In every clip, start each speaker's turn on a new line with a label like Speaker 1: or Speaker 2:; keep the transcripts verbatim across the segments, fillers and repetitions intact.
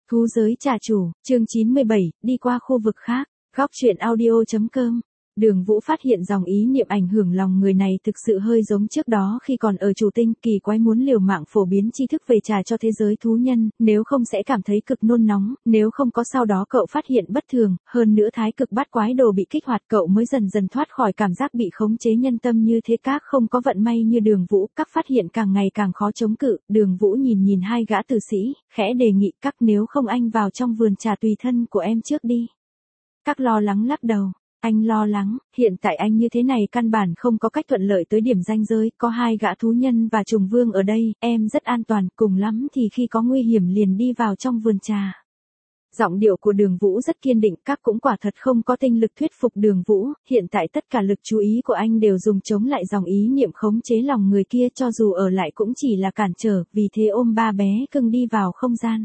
Speaker 1: Thú giới trà chủ, chương chín mươi bảy, đi qua khu vực khác. Góc truyện audio.com. Đường Vũ phát hiện dòng ý niệm ảnh hưởng lòng người này thực sự hơi giống trước đó khi còn ở chủ tinh, kỳ quái muốn liều mạng phổ biến tri thức về trà cho thế giới thú nhân, nếu không sẽ cảm thấy cực nôn nóng, nếu không có sau đó cậu phát hiện bất thường, hơn nữa thái cực bát quái đồ bị kích hoạt cậu mới dần dần thoát khỏi cảm giác bị khống chế nhân tâm như thế. Các không có vận may như Đường Vũ, các phát hiện càng ngày càng khó chống cự. Đường Vũ nhìn nhìn hai gã tử sĩ, khẽ đề nghị các nếu không anh vào trong vườn trà tùy thân của em trước đi. Các lo lắng lắc đầu. Anh lo lắng, hiện tại anh như thế này căn bản không có cách thuận lợi tới điểm ranh giới, có hai gã thú nhân và trùng vương ở đây, em rất an toàn, cùng lắm thì khi có nguy hiểm liền đi vào trong vườn trà. Giọng điệu của Đường Vũ rất kiên định, các cũng quả thật không có tinh lực thuyết phục Đường Vũ, hiện tại tất cả lực chú ý của anh đều dùng chống lại dòng ý niệm khống chế lòng người kia, cho dù ở lại cũng chỉ là cản trở, vì thế ôm ba bé cưng đi vào không gian.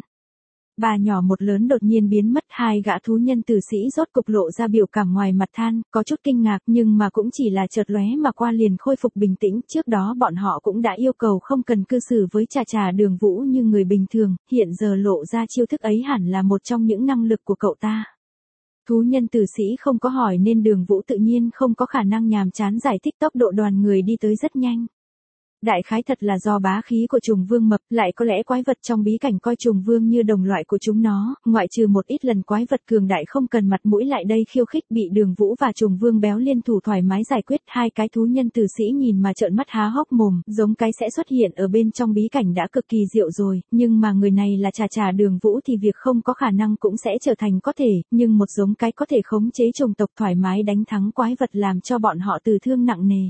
Speaker 1: Bà nhỏ một lớn đột nhiên biến mất, hai gã thú nhân tử sĩ rốt cục lộ ra biểu cảm ngoài mặt than, có chút kinh ngạc nhưng mà cũng chỉ là chợt lóe mà qua liền khôi phục bình tĩnh, trước đó bọn họ cũng đã yêu cầu không cần cư xử với trà trà Đường Vũ như người bình thường, hiện giờ lộ ra chiêu thức ấy hẳn là một trong những năng lực của cậu ta. Thú nhân tử sĩ không có hỏi nên Đường Vũ tự nhiên không có khả năng nhàm chán giải thích tốc độ đoàn người đi tới rất nhanh. Đại khái thật là do bá khí của trùng vương mập, lại có lẽ quái vật trong bí cảnh coi trùng vương như đồng loại của chúng nó, ngoại trừ một ít lần quái vật cường đại không cần mặt mũi lại đây khiêu khích bị Đường Vũ và trùng vương béo liên thủ thoải mái giải quyết. Hai cái thú nhân tử sĩ nhìn mà trợn mắt há hốc mồm, giống cái sẽ xuất hiện ở bên trong bí cảnh đã cực kỳ diệu rồi, nhưng mà người này là trà trà Đường Vũ thì việc không có khả năng cũng sẽ trở thành có thể, nhưng một giống cái có thể khống chế chủng tộc thoải mái đánh thắng quái vật làm cho bọn họ tử thương nặng nề.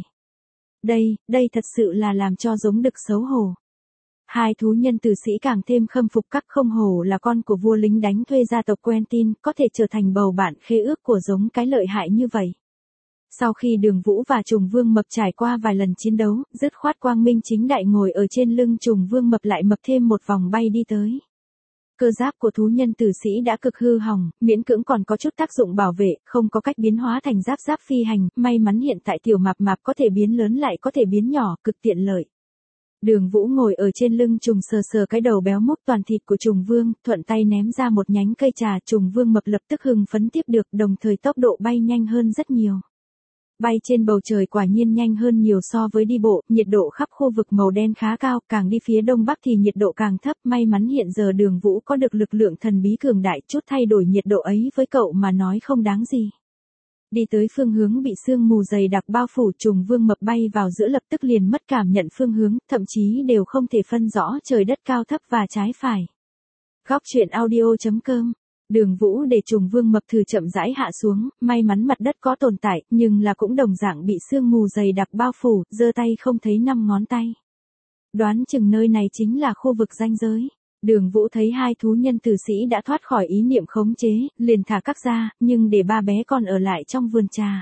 Speaker 1: Đây, đây thật sự là làm cho giống đực xấu hổ. Hai thú nhân tử sĩ càng thêm khâm phục các, không hổ là con của vua lính đánh thuê gia tộc Quentin, có thể trở thành bầu bạn khế ước của giống cái lợi hại như vậy. Sau khi Đường Vũ và trùng vương mập trải qua vài lần chiến đấu, dứt khoát quang minh chính đại ngồi ở trên lưng trùng vương mập lại mập thêm một vòng bay đi tới. Cơ giáp của thú nhân tử sĩ đã cực hư hỏng, miễn cưỡng còn có chút tác dụng bảo vệ, không có cách biến hóa thành giáp giáp phi hành, may mắn hiện tại tiểu mạp mạp có thể biến lớn lại có thể biến nhỏ, cực tiện lợi. Đường Vũ ngồi ở trên lưng trùng sờ sờ cái đầu béo múc toàn thịt của trùng vương, thuận tay ném ra một nhánh cây trà, trùng vương mập lập tức hưng phấn tiếp được, đồng thời tốc độ bay nhanh hơn rất nhiều. Bay trên bầu trời quả nhiên nhanh hơn nhiều so với đi bộ, nhiệt độ khắp khu vực màu đen khá cao, càng đi phía đông bắc thì nhiệt độ càng thấp, may mắn hiện giờ Đường Vũ có được lực lượng thần bí cường đại, chút thay đổi nhiệt độ ấy với cậu mà nói không đáng gì. Đi tới phương hướng bị sương mù dày đặc bao phủ, trùng vương mập bay vào giữa lập tức liền mất cảm nhận phương hướng, thậm chí đều không thể phân rõ trời đất cao thấp và trái phải. Góc truyện audio.com. Đường Vũ để trùng vương mập thử chậm rãi hạ xuống, may mắn mặt đất có tồn tại, nhưng là cũng đồng dạng bị sương mù dày đặc bao phủ, giơ tay không thấy năm ngón tay. Đoán chừng nơi này chính là khu vực ranh giới. Đường Vũ thấy hai thú nhân tử sĩ đã thoát khỏi ý niệm khống chế, liền thả các ra, nhưng để ba bé con ở lại trong vườn trà.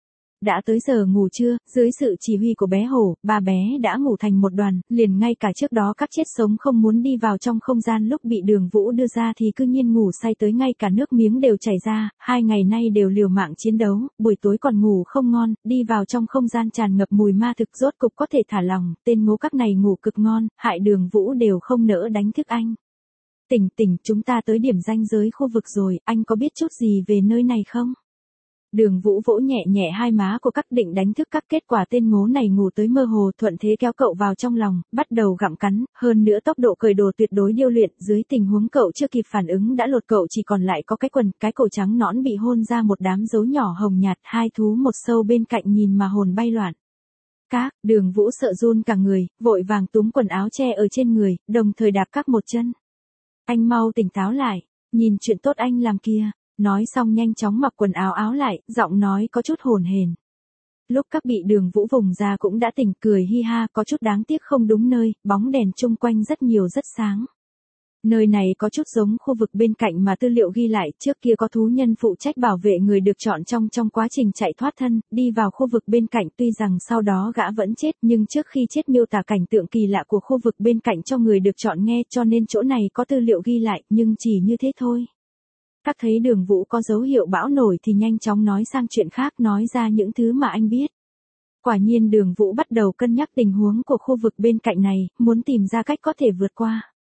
Speaker 1: Đã tới giờ ngủ trưa, dưới sự chỉ huy của bé hổ, ba bé đã ngủ thành một đoàn, liền ngay cả trước đó các chết sống không muốn đi vào trong không gian lúc bị Đường Vũ đưa ra thì cư nhiên ngủ say tới ngay cả nước miếng đều chảy ra, hai ngày nay đều liều mạng chiến đấu, buổi tối còn ngủ không ngon, đi vào trong không gian tràn ngập mùi ma thực rốt cục có thể thả lòng, tên ngố các này ngủ cực ngon, hại Đường Vũ đều không nỡ đánh thức anh. Tỉnh tỉnh, chúng ta tới điểm ranh giới khu vực rồi, anh có biết chút gì về nơi này không? Đường Vũ vỗ nhẹ nhẹ hai má của các, định đánh thức các, kết quả tên ngố này ngủ tới mơ hồ, thuận thế kéo cậu vào trong lòng, bắt đầu gặm cắn, hơn nữa tốc độ cởi đồ tuyệt đối điêu luyện, dưới tình huống cậu chưa kịp phản ứng đã lột cậu chỉ còn lại có cái quần, cái cổ trắng nõn bị hôn ra một đám dấu nhỏ hồng nhạt, hai thú một sâu bên cạnh nhìn mà hồn bay loạn. Các, Đường Vũ sợ run cả người, vội vàng túm quần áo che ở trên người, đồng thời đạp các một chân. Anh mau tỉnh táo lại, nhìn chuyện tốt anh làm kia. Nói xong nhanh chóng mặc quần áo áo lại, giọng nói có chút hồn hển. Lúc các bị Đường Vũ vùng ra cũng đã tỉnh, cười hi ha, có chút đáng tiếc không đúng nơi, bóng đèn chung quanh rất nhiều rất sáng. Nơi này có chút giống khu vực bên cạnh mà tư liệu ghi lại, trước kia có thú nhân phụ trách bảo vệ người được chọn trong trong quá trình chạy thoát thân, đi vào khu vực bên cạnh, tuy rằng sau đó gã vẫn chết, nhưng trước khi chết miêu tả cảnh tượng kỳ lạ của khu vực bên cạnh cho người được chọn nghe, cho nên chỗ này có tư liệu ghi lại, nhưng chỉ như thế thôi. Các thấy Đường Vũ có dấu hiệu bão nổi thì nhanh chóng nói sang chuyện khác, nói ra những thứ mà anh biết. Quả nhiên Đường Vũ bắt đầu cân nhắc tình huống của khu vực bên cạnh này, muốn tìm ra cách có thể vượt qua.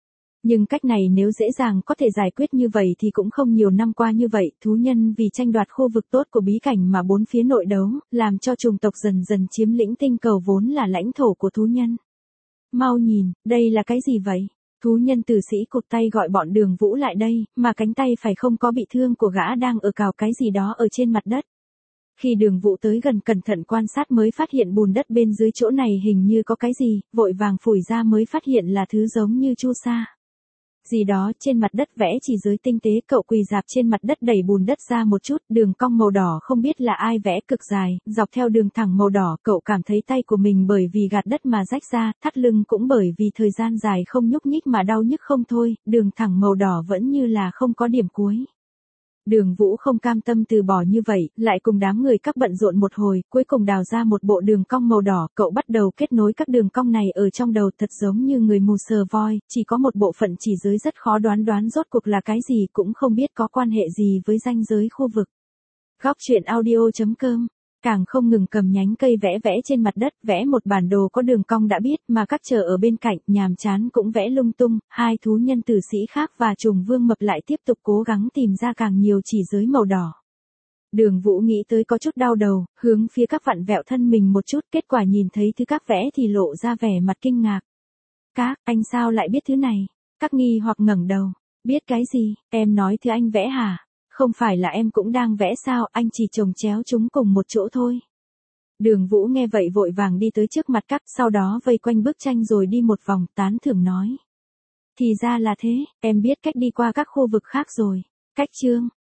Speaker 1: Nhưng cách này nếu dễ dàng có thể giải quyết như vậy thì cũng không nhiều năm qua như vậy, thú nhân vì tranh đoạt khu vực tốt của bí cảnh mà bốn phía nội đấu, làm cho chủng tộc dần dần chiếm lĩnh tinh cầu vốn là lãnh thổ của thú nhân. Mau nhìn, đây là cái gì vậy? Thú nhân tử sĩ cụt tay gọi bọn Đường Vũ lại đây, mà cánh tay phải không có bị thương của gã đang ở cào cái gì đó ở trên mặt đất. Khi Đường Vũ tới gần cẩn thận quan sát mới phát hiện bùn đất bên dưới chỗ này hình như có cái gì, vội vàng phủi ra mới phát hiện là thứ giống như chu sa. Gì đó trên mặt đất vẽ chỉ giới tinh tế, cậu quỳ dạp trên mặt đất đẩy bùn đất ra một chút, đường cong màu đỏ không biết là ai vẽ cực dài, dọc theo đường thẳng màu đỏ, cậu cảm thấy tay của mình bởi vì gạt đất mà rách ra, thắt lưng cũng bởi vì thời gian dài không nhúc nhích mà đau nhức không thôi, đường thẳng màu đỏ vẫn như là không có điểm cuối. Đường Vũ không cam tâm từ bỏ như vậy, lại cùng đám người các bận rộn một hồi, cuối cùng đào ra một bộ đường cong màu đỏ, cậu bắt đầu kết nối các đường cong này ở trong đầu thật giống như người mù sờ voi, chỉ có một bộ phận chỉ giới rất khó đoán đoán rốt cuộc là cái gì cũng không biết có quan hệ gì với ranh giới khu vực. Góc truyện audio chấm com Càng không ngừng cầm nhánh cây vẽ vẽ trên mặt đất, vẽ một bản đồ có đường cong đã biết, mà các chờ ở bên cạnh, nhàm chán cũng vẽ lung tung, hai thú nhân tử sĩ khác và trùng vương mập lại tiếp tục cố gắng tìm ra càng nhiều chỉ giới màu đỏ. Đường Vũ nghĩ tới có chút đau đầu, hướng phía các vặn vẹo thân mình một chút, kết quả nhìn thấy thứ các vẽ thì lộ ra vẻ mặt kinh ngạc. Các, anh sao lại biết thứ này? Các nghi hoặc ngẩng đầu, biết cái gì, em nói thứ anh vẽ hả? Không phải là em cũng đang vẽ sao, anh chỉ chồng chéo chúng cùng một chỗ thôi. Đường Vũ nghe vậy vội vàng đi tới trước mặt các, sau đó vây quanh bức tranh rồi đi một vòng, tán thưởng nói. Thì ra là thế, em biết cách đi qua các khu vực khác rồi. Cách chương,